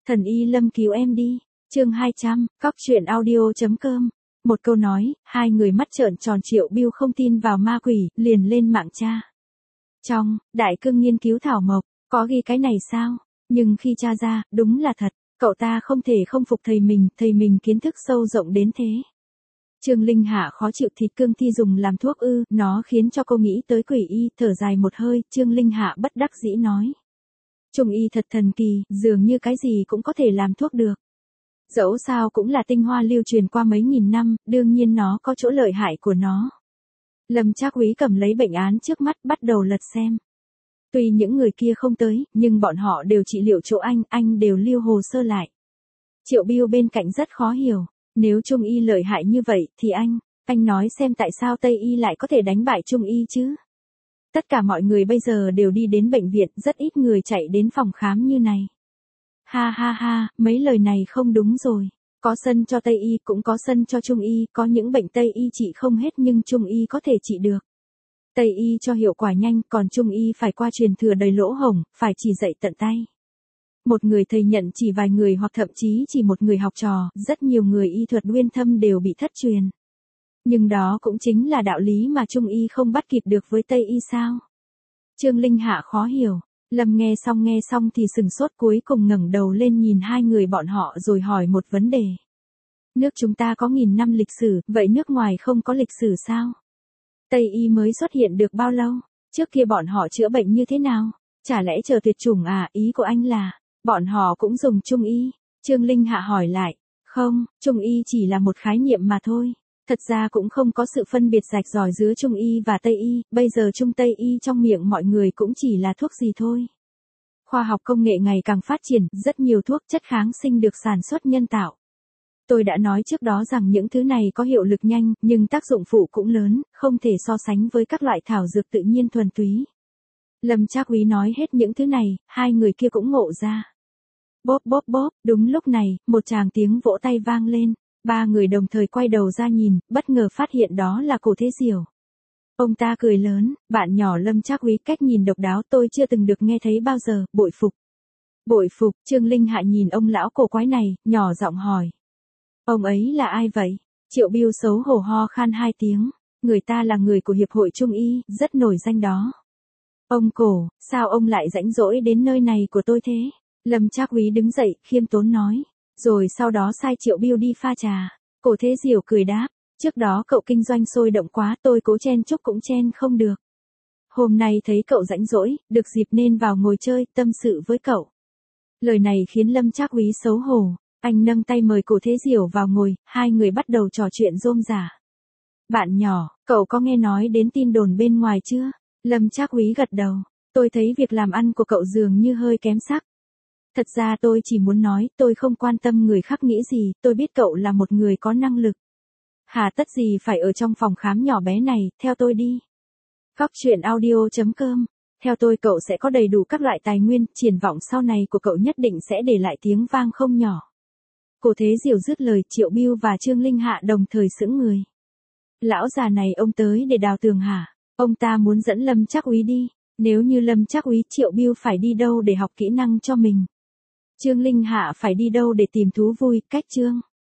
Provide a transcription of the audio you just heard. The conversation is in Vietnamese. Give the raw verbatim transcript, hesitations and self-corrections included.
Thần y Lâm cứu em đi. Chương hai trăm, cóc truyện audio.com. Một câu nói, hai người mắt trợn tròn. Triệu Bưu không tin vào ma quỷ, liền lên mạng tra. Trong Đại Cương nghiên cứu thảo mộc, có ghi cái này sao? Nhưng khi tra ra, đúng là thật. Cậu ta không thể không phục thầy mình, thầy mình kiến thức sâu rộng đến thế. Trương Linh Hạ khó chịu thịt cương thi dùng làm thuốc ư, nó khiến cho cô nghĩ tới quỷ y, thở dài một hơi, Trương Linh Hạ bất đắc dĩ nói. Trung y thật thần kỳ, dường như cái gì cũng có thể làm thuốc được. Dẫu sao cũng là tinh hoa lưu truyền qua mấy nghìn năm, đương nhiên nó có chỗ lợi hại của nó. Lâm Trác Úy cầm lấy bệnh án trước mắt bắt đầu lật xem. Tuy những người kia không tới, nhưng bọn họ đều trị liệu chỗ anh, anh đều lưu hồ sơ lại. Triệu Bưu bên cạnh rất khó hiểu, nếu Trung y lợi hại như vậy thì anh, anh nói xem tại sao Tây y lại có thể đánh bại Trung y chứ? Tất cả mọi người bây giờ đều đi đến bệnh viện, rất ít người chạy đến phòng khám như này. Ha ha ha, mấy lời này không đúng rồi. Có sân cho Tây y cũng có sân cho Trung y, có những bệnh Tây y trị không hết nhưng Trung y có thể trị được. Tây y cho hiệu quả nhanh, còn Trung y phải qua truyền thừa đầy lỗ hổng, phải chỉ dạy tận tay. Một người thầy nhận chỉ vài người hoặc thậm chí chỉ một người học trò, rất nhiều người y thuật uyên thâm đều bị thất truyền. Nhưng đó cũng chính là đạo lý mà Trung y không bắt kịp được với Tây y sao? Trương Linh Hạ khó hiểu, Lâm nghe xong nghe xong thì sừng sốt, cuối cùng ngẩng đầu lên nhìn hai người bọn họ rồi hỏi một vấn đề. Nước chúng ta có nghìn năm lịch sử, vậy nước ngoài không có lịch sử sao? Tây y mới xuất hiện được bao lâu? Trước kia bọn họ chữa bệnh như thế nào? Chả lẽ chờ tuyệt chủng à? Ý của anh là, bọn họ cũng dùng Trung y? Trương Linh Hạ hỏi lại. Không, Trung y chỉ là một khái niệm mà thôi. Thật ra cũng không có sự phân biệt rạch ròi giữa Trung y và Tây y, bây giờ Trung Tây y trong miệng mọi người cũng chỉ là thuốc gì thôi. Khoa học công nghệ ngày càng phát triển, rất nhiều thuốc chất kháng sinh được sản xuất nhân tạo. Tôi đã nói trước đó rằng những thứ này có hiệu lực nhanh, nhưng tác dụng phụ cũng lớn, không thể so sánh với các loại thảo dược tự nhiên thuần túy. Lâm Trác Úy nói hết những thứ này, hai người kia cũng ngộ ra. Bóp bóp bóp, đúng lúc này, một tràng tiếng vỗ tay vang lên. Ba người đồng thời quay đầu ra nhìn, bất ngờ phát hiện đó là Cổ Thế Diểu. Ông ta cười lớn, bạn nhỏ Lâm Trác Úy cách nhìn độc đáo tôi chưa từng được nghe thấy bao giờ, bội phục. Bội phục, Trương Linh Hạ nhìn ông lão cổ quái này, nhỏ giọng hỏi. Ông ấy là ai vậy? Triệu Bưu xấu hổ ho khan hai tiếng, người ta là người của Hiệp hội Trung y, rất nổi danh đó. Ông Cổ, sao ông lại rãnh rỗi đến nơi này của tôi thế? Lâm Trác Úy đứng dậy, khiêm tốn nói. Rồi sau đó sai Triệu Bưu đi pha trà. Cổ Thế Diểu cười đáp, trước đó cậu kinh doanh sôi động quá, tôi cố chen chúc cũng chen không được. Hôm nay thấy cậu rãnh rỗi, được dịp nên vào ngồi chơi, tâm sự với cậu. Lời này khiến Lâm Trác Úy xấu hổ, anh nâng tay mời Cổ Thế Diểu vào ngồi, hai người bắt đầu trò chuyện rôm rả. Bạn nhỏ, cậu có nghe nói đến tin đồn bên ngoài chưa? Lâm Trác Úy gật đầu, tôi thấy việc làm ăn của cậu dường như hơi kém sắc. Thật ra tôi chỉ muốn nói, tôi không quan tâm người khác nghĩ gì, tôi biết cậu là một người có năng lực. Hà tất gì phải ở trong phòng khám nhỏ bé này, theo tôi đi. Cóc truyện audio.com. Theo tôi cậu sẽ có đầy đủ các loại tài nguyên, triển vọng sau này của cậu nhất định sẽ để lại tiếng vang không nhỏ. Cổ Thế Diểu dứt lời, Triệu Bưu và Trương Linh Hạ đồng thời sững người. Lão già này ông tới để đào tường hả? Ông ta muốn dẫn Lâm Trác Úy đi. Nếu như Lâm Trác Úy, Triệu Bưu phải đi đâu để học kỹ năng cho mình? Trương Linh Hạ phải đi đâu để tìm thú vui? Cách chương